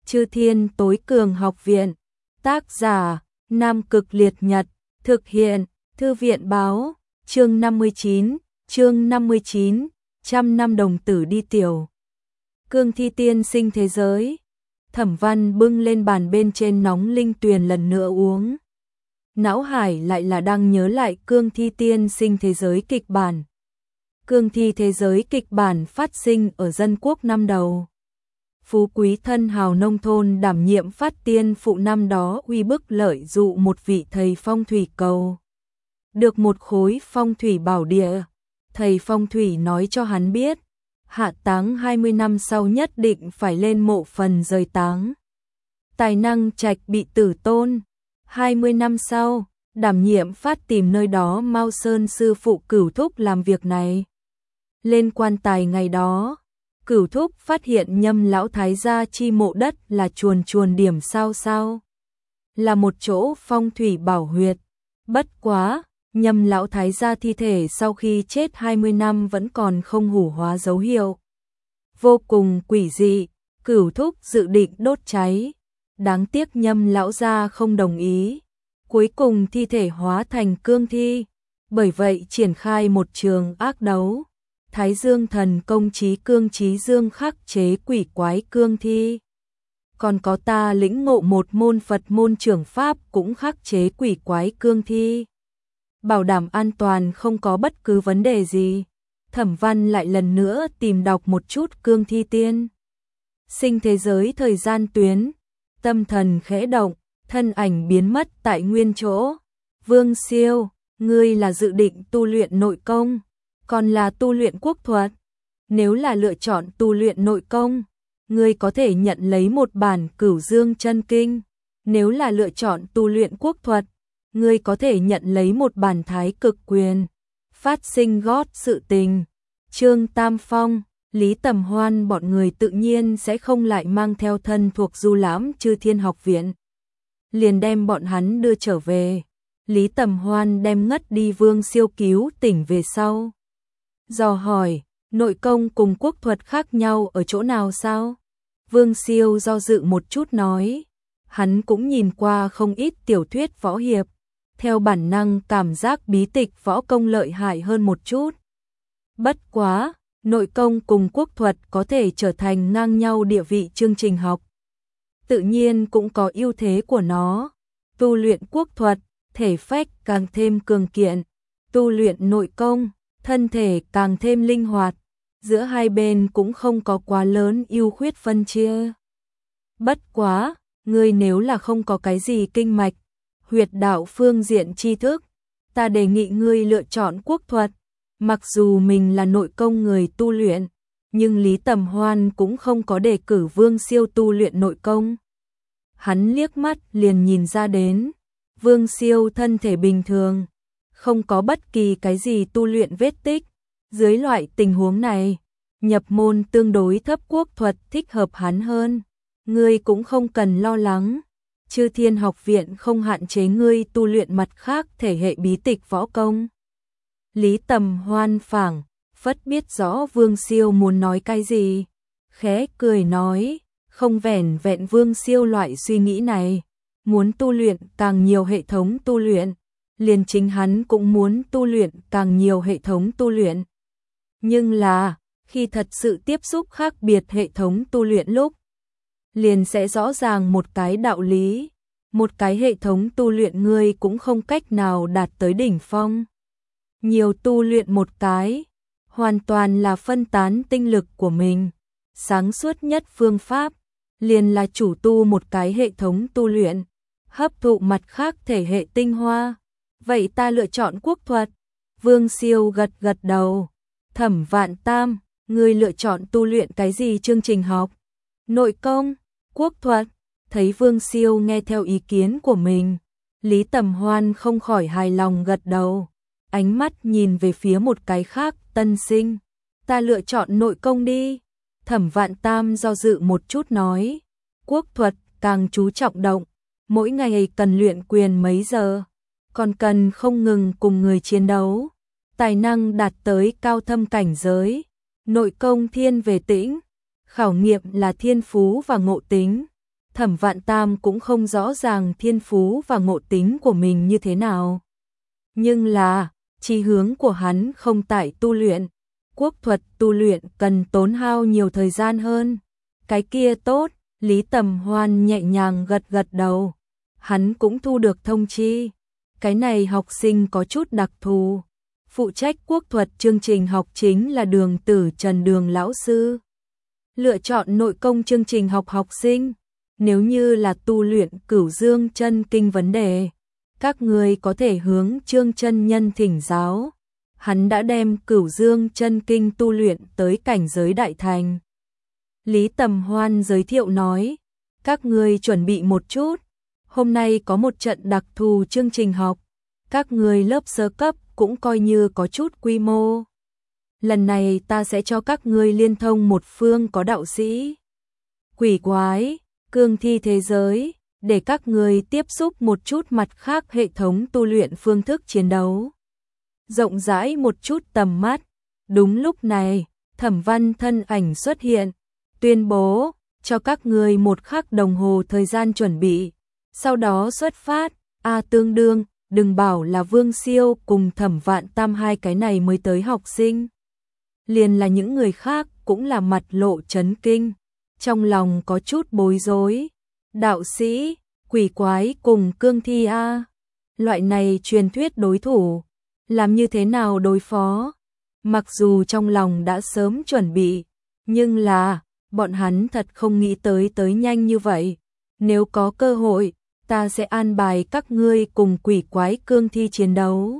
Chư Thiên Tối Cường Học Viện. Tác giả: Nam Cực Liệt Nhật. Thực hiện: Thư viện báo. Chương 59, trăm năm đồng tử đi tiểu. Cương thi tiên sinh thế giới. Thẩm Văn bưng lên bàn bên trên nóng linh tuyền lần nữa uống. Não hải lại là đang nhớ lại cương thi tiên sinh thế giới kịch bản. Cương thi thế giới kịch bản phát sinh ở dân quốc năm đầu. Phú quý thân hào nông thôn đảm nhiệm phát tiên phụ năm đó uy bức lợi dụ một vị thầy phong thủy cầu. Được một khối phong thủy bảo địa. Thầy phong thủy nói cho hắn biết, hạ táng 20 năm sau nhất định phải lên mộ phần rời táng. Tài năng trạch bị tử tôn. 20 năm sau, đảm nhiệm phát tìm nơi đó Mao Sơn sư phụ Cửu Thúc làm việc này. Lên quan tài ngày đó, Cửu Thúc phát hiện Nhâm lão thái gia chi mộ đất là chuồn chuồn điểm sao sao. Là một chỗ phong thủy bảo huyệt. Bất quá, Nhâm lão thái gia thi thể sau khi chết 20 năm vẫn còn không hủ hóa dấu hiệu. Vô cùng quỷ dị, Cửu Thúc dự định đốt cháy. Đáng tiếc Nhâm lão gia không đồng ý. Cuối cùng thi thể hóa thành cương thi. Bởi vậy triển khai một trường ác đấu. Thái Dương thần công chí cương chí dương khắc chế quỷ quái cương thi. Còn có ta lĩnh ngộ một môn Phật môn trưởng pháp cũng khắc chế quỷ quái cương thi. Bảo đảm an toàn không có bất cứ vấn đề gì. Thẩm Văn lại lần nữa tìm đọc một chút cương thi tiên sinh thế giới thời gian tuyến. Tâm thần khẽ động, thân ảnh biến mất tại nguyên chỗ. Vương Siêu, ngươi là dự định tu luyện nội công, còn là tu luyện quốc thuật? Nếu là lựa chọn tu luyện nội công, ngươi có thể nhận lấy một bản Cửu Dương Chân Kinh. Nếu là lựa chọn tu luyện quốc thuật, ngươi có thể nhận lấy một bản Thái Cực Quyền. Phát sinh gót sự tình. Trương Tam Phong, Lý Tầm Hoan bọn người tự nhiên sẽ không lại mang theo thân thuộc du lãm Chư Thiên Học Viện. Liền đem bọn hắn đưa trở về. Lý Tầm Hoan đem ngất đi Vương Siêu cứu tỉnh về sau. Dò hỏi, nội công cùng quốc thuật khác nhau ở chỗ nào sao? Vương Siêu do dự một chút nói. Hắn cũng nhìn qua không ít tiểu thuyết võ hiệp. Theo bản năng cảm giác bí tịch võ công lợi hại hơn một chút. Bất quá, nội công cùng quốc thuật có thể trở thành ngang nhau địa vị chương trình học. Tự nhiên cũng có ưu thế của nó. Tu luyện quốc thuật, thể phách càng thêm cường kiện. Tu luyện nội công, thân thể càng thêm linh hoạt. Giữa hai bên cũng không có quá lớn ưu khuyết phân chia. Bất quá, ngươi nếu là không có cái gì kinh mạch, huyệt đạo phương diện tri thức, ta đề nghị ngươi lựa chọn quốc thuật. Mặc dù mình là nội công người tu luyện, nhưng Lý Tầm Hoan cũng không có đề cử Vương Siêu tu luyện nội công. Hắn liếc mắt liền nhìn ra đến, Vương Siêu thân thể bình thường, không có bất kỳ cái gì tu luyện vết tích. Dưới loại tình huống này, nhập môn tương đối thấp quốc thuật thích hợp hắn hơn. Ngươi cũng không cần lo lắng. Chư Thiên Học Viện không hạn chế ngươi tu luyện mặt khác thể hệ bí tịch võ công. Lý Tầm Hoan phảng phất biết rõ Vương Siêu muốn nói cái gì. Khẽ cười nói, không vẻn vẹn Vương Siêu loại suy nghĩ này. Muốn tu luyện càng nhiều hệ thống tu luyện. Liền chính hắn cũng muốn tu luyện càng nhiều hệ thống tu luyện. Nhưng là, khi thật sự tiếp xúc khác biệt hệ thống tu luyện lúc, liền sẽ rõ ràng một cái đạo lý. Một cái hệ thống tu luyện ngươi cũng không cách nào đạt tới đỉnh phong. Nhiều tu luyện một cái, hoàn toàn là phân tán tinh lực của mình. Sáng suốt nhất phương pháp, liền là chủ tu một cái hệ thống tu luyện, hấp thụ mặt khác thể hệ tinh hoa. Vậy ta lựa chọn quốc thuật. Vương Siêu gật gật đầu. Thẩm Vạn Tam, ngươi lựa chọn tu luyện cái gì chương trình học? Nội công, quốc thuật. Thấy Vương Siêu nghe theo ý kiến của mình, Lý Tầm Hoan không khỏi hài lòng gật đầu. Ánh mắt nhìn về phía một cái khác tân sinh. Ta lựa chọn nội công đi. Thẩm Vạn Tam do dự một chút nói. Quốc thuật càng chú trọng động. Mỗi ngày cần luyện quyền mấy giờ. Còn cần không ngừng cùng người chiến đấu. Tài năng đạt tới cao thâm cảnh giới. Nội công thiên về tĩnh. Khảo nghiệm là thiên phú và ngộ tính. Thẩm Vạn Tam cũng không rõ ràng thiên phú và ngộ tính của mình như thế nào. Nhưng là, chí hướng của hắn không tại tu luyện. Quốc thuật tu luyện cần tốn hao nhiều thời gian hơn. Cái kia tốt, Lý Tầm Hoan nhẹ nhàng gật gật đầu. Hắn cũng thu được thông chi. Cái này học sinh có chút đặc thù. Phụ trách quốc thuật chương trình học chính là Đường Tử Trần Đường lão sư. Lựa chọn nội công chương trình học học sinh. Nếu như là tu luyện Cửu Dương chân kinh vấn đề, các người có thể hướng Trương chân nhân thỉnh giáo. Hắn đã đem Cửu Dương chân kinh tu luyện tới cảnh giới đại thành. Lý Tầm Hoan giới thiệu nói, các người chuẩn bị một chút, hôm nay có một trận đặc thù chương trình học, các người lớp sơ cấp cũng coi như có chút quy mô. Lần này ta sẽ cho các người liên thông một phương có đạo sĩ, quỷ quái, cương thi thế giới, để các người tiếp xúc một chút mặt khác hệ thống tu luyện phương thức chiến đấu. Rộng rãi một chút tầm mắt. Đúng lúc này, Thẩm Văn thân ảnh xuất hiện, tuyên bố, cho các người 1 khắc đồng hồ thời gian chuẩn bị, sau đó xuất phát. Tương đương, đừng bảo là Vương Siêu cùng Thẩm Vạn Tam hai cái này mới tới học sinh. Liền là những người khác cũng là mặt lộ chấn kinh, trong lòng có chút bối rối. Đạo sĩ, quỷ quái cùng cương thi a, loại này truyền thuyết đối thủ, làm như thế nào đối phó? Mặc dù trong lòng đã sớm chuẩn bị, nhưng là, bọn hắn thật không nghĩ tới nhanh như vậy. Nếu có cơ hội, ta sẽ an bài các ngươi cùng quỷ quái cương thi chiến đấu.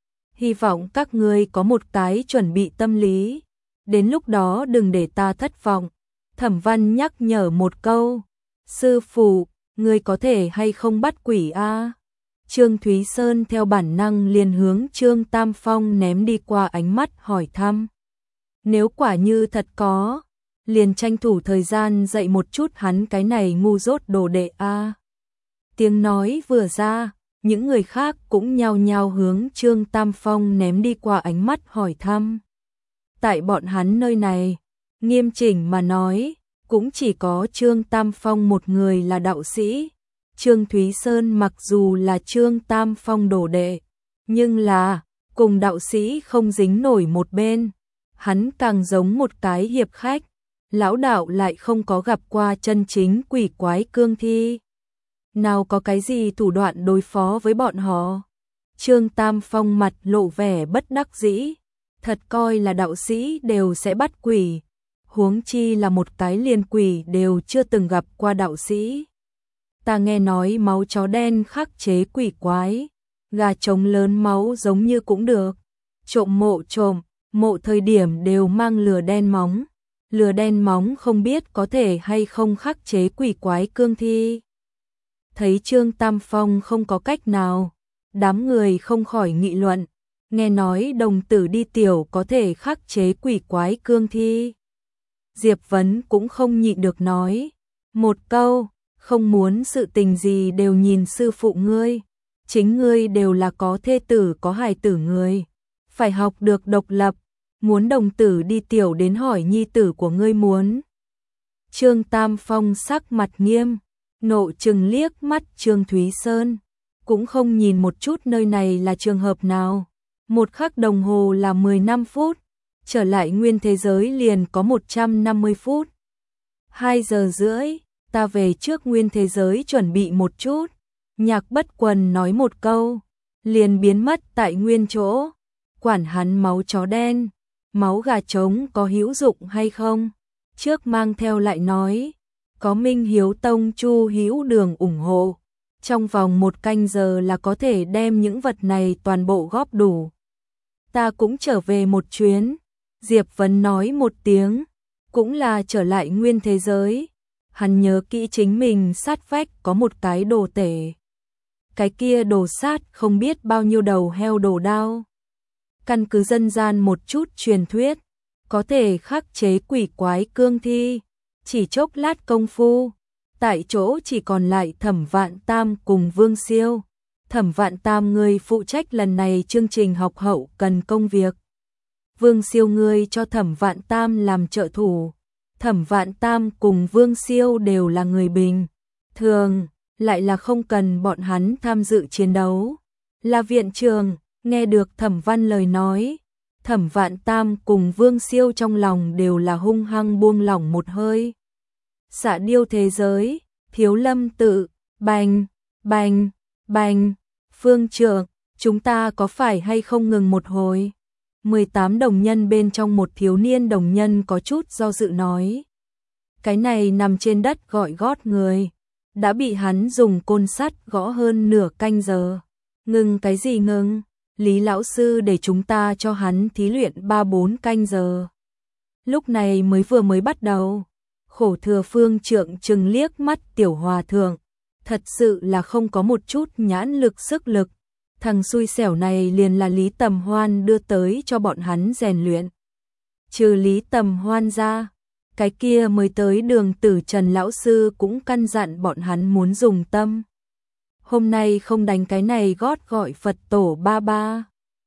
Hy vọng các ngươi có một cái chuẩn bị tâm lý, đến lúc đó đừng để ta thất vọng. Thẩm Văn nhắc nhở một câu, sư phụ, ngươi có thể hay không bắt quỷ a? Trương Thúy Sơn theo bản năng liền hướng Trương Tam Phong ném đi qua ánh mắt hỏi thăm. Nếu quả như thật có, liền tranh thủ thời gian dạy một chút hắn cái này ngu dốt đồ đệ a. Tiếng nói vừa ra, những người khác cũng nhao nhao hướng Trương Tam Phong ném đi qua ánh mắt hỏi thăm. Tại bọn hắn nơi này, nghiêm chỉnh mà nói, cũng chỉ có Trương Tam Phong một người là đạo sĩ. Trương Thúy Sơn mặc dù là Trương Tam Phong đồ đệ, nhưng là cùng đạo sĩ không dính nổi một bên. Hắn càng giống một cái hiệp khách, lão đạo lại không có gặp qua chân chính quỷ quái cương thi. Nào có cái gì thủ đoạn đối phó với bọn họ? Trương Tam Phong mặt lộ vẻ bất đắc dĩ, thật coi là đạo sĩ đều sẽ bắt quỷ, huống chi là một cái liền quỷ đều chưa từng gặp qua đạo sĩ. Ta nghe nói máu chó đen khắc chế quỷ quái, gà trống lớn máu giống như cũng được. Trộm mộ thời điểm đều mang lửa đen móng không biết có thể hay không khắc chế quỷ quái cương thi. Thấy Trương Tam Phong không có cách nào, đám người không khỏi nghị luận, nghe nói đồng tử đi tiểu có thể khắc chế quỷ quái cương thi. Diệp Vấn cũng không nhịn được nói một câu, không muốn sự tình gì đều nhìn sư phụ ngươi, chính ngươi đều là có thê tử có hài tử người, phải học được độc lập, muốn đồng tử đi tiểu đến hỏi nhi tử của ngươi muốn. Trương Tam Phong sắc mặt nghiêm, nộ trừng liếc mắt Trương Thúy Sơn, cũng không nhìn một chút nơi này là trường hợp nào. 1 khắc đồng hồ là 15 phút, trở lại nguyên thế giới liền có 150 phút. 2 giờ rưỡi, ta về trước nguyên thế giới chuẩn bị một chút. Nhạc Bất Quần nói một câu, liền biến mất tại nguyên chỗ. Quản hắn máu chó đen, máu gà trống có hữu dụng hay không? Trước mang theo lại nói, có Minh Hiếu Tông Chu Hữu Đường ủng hộ, trong vòng 1 canh giờ là có thể đem những vật này toàn bộ góp đủ. Ta cũng trở về một chuyến. Diệp Vấn nói một tiếng, cũng là trở lại nguyên thế giới. Hắn nhớ kỹ chính mình sát vách có một cái đồ tể. Cái kia đồ sát không biết bao nhiêu đầu heo đồ đao. Căn cứ dân gian một chút truyền thuyết, có thể khắc chế quỷ quái cương thi. Chỉ chốc lát công phu, tại chỗ chỉ còn lại Thẩm Vạn Tam cùng Vương Siêu. Thẩm Vạn Tam người phụ trách lần này chương trình học hậu cần công việc. Vương Siêu ngươi cho Thẩm Vạn Tam làm trợ thủ. Thẩm Vạn Tam cùng Vương Siêu đều là người bình, thường, lại là không cần bọn hắn tham dự chiến đấu. Là viện trường, nghe được Thẩm Văn lời nói, Thẩm Vạn Tam cùng Vương Siêu trong lòng đều là hung hăng buông lỏng một hơi. Xạ điêu thế giới, Thiếu Lâm tự, bành, bành, bành, phương trượng, chúng ta có phải hay không ngừng một hồi? 18 đồng nhân bên trong một thiếu niên đồng nhân có chút do dự nói. Cái này nằm trên đất gọi gót người, đã bị hắn dùng côn sắt gõ hơn nửa canh giờ. Ngừng cái gì ngừng? Lý lão sư để chúng ta cho hắn thí luyện 3-4 canh giờ. Lúc này vừa mới bắt đầu. Khổ thừa phương trượng trừng liếc mắt tiểu hòa thượng. Thật sự là không có một chút nhãn lực sức lực. Thằng xui xẻo này liền là Lý Tầm Hoan đưa tới cho bọn hắn rèn luyện. Trừ Lý Tầm Hoan ra, cái kia mới tới Đường Tử Trần lão sư cũng căn dặn bọn hắn muốn dùng tâm. Hôm nay không đánh cái này gót gọi Phật tổ ba ba.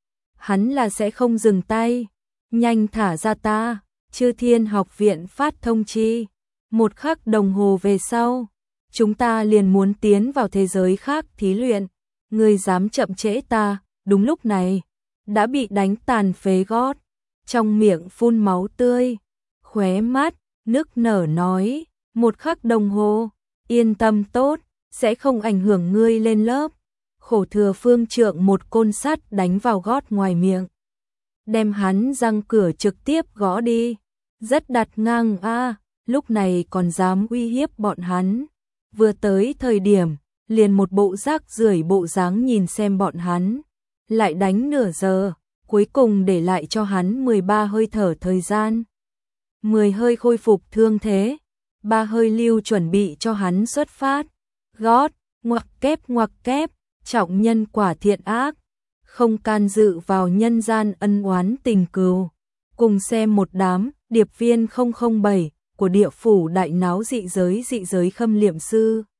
Hắn là sẽ không dừng tay. Nhanh thả ra ta. Chư Thiên học viện phát thông chi. 1 khắc đồng hồ về sau, chúng ta liền muốn tiến vào thế giới khác thí luyện. Ngươi dám chậm trễ ta? Đúng lúc này, đã bị đánh tàn phế gót, trong miệng phun máu tươi, khóe mắt nức nở nói, 1 khắc đồng hồ, yên tâm tốt, sẽ không ảnh hưởng ngươi lên lớp. Khổ thừa phương trượng một côn sắt đánh vào gót ngoài miệng, đem hắn răng cửa trực tiếp gõ đi. Rất đặt ngang a, lúc này còn dám uy hiếp bọn hắn. Vừa tới thời điểm, liền một bộ rác rưởi bộ dáng nhìn xem bọn hắn. Lại đánh nửa giờ, cuối cùng để lại cho hắn 13 hơi thở thời gian. 10 hơi khôi phục thương thế, 3 hơi lưu chuẩn bị cho hắn xuất phát. Gót, ngoặc kép, trọng nhân quả thiện ác, không can dự vào nhân gian ân oán tình cừu. Cùng xem một đám điệp viên 007 của địa phủ đại náo dị giới khâm liệm sư.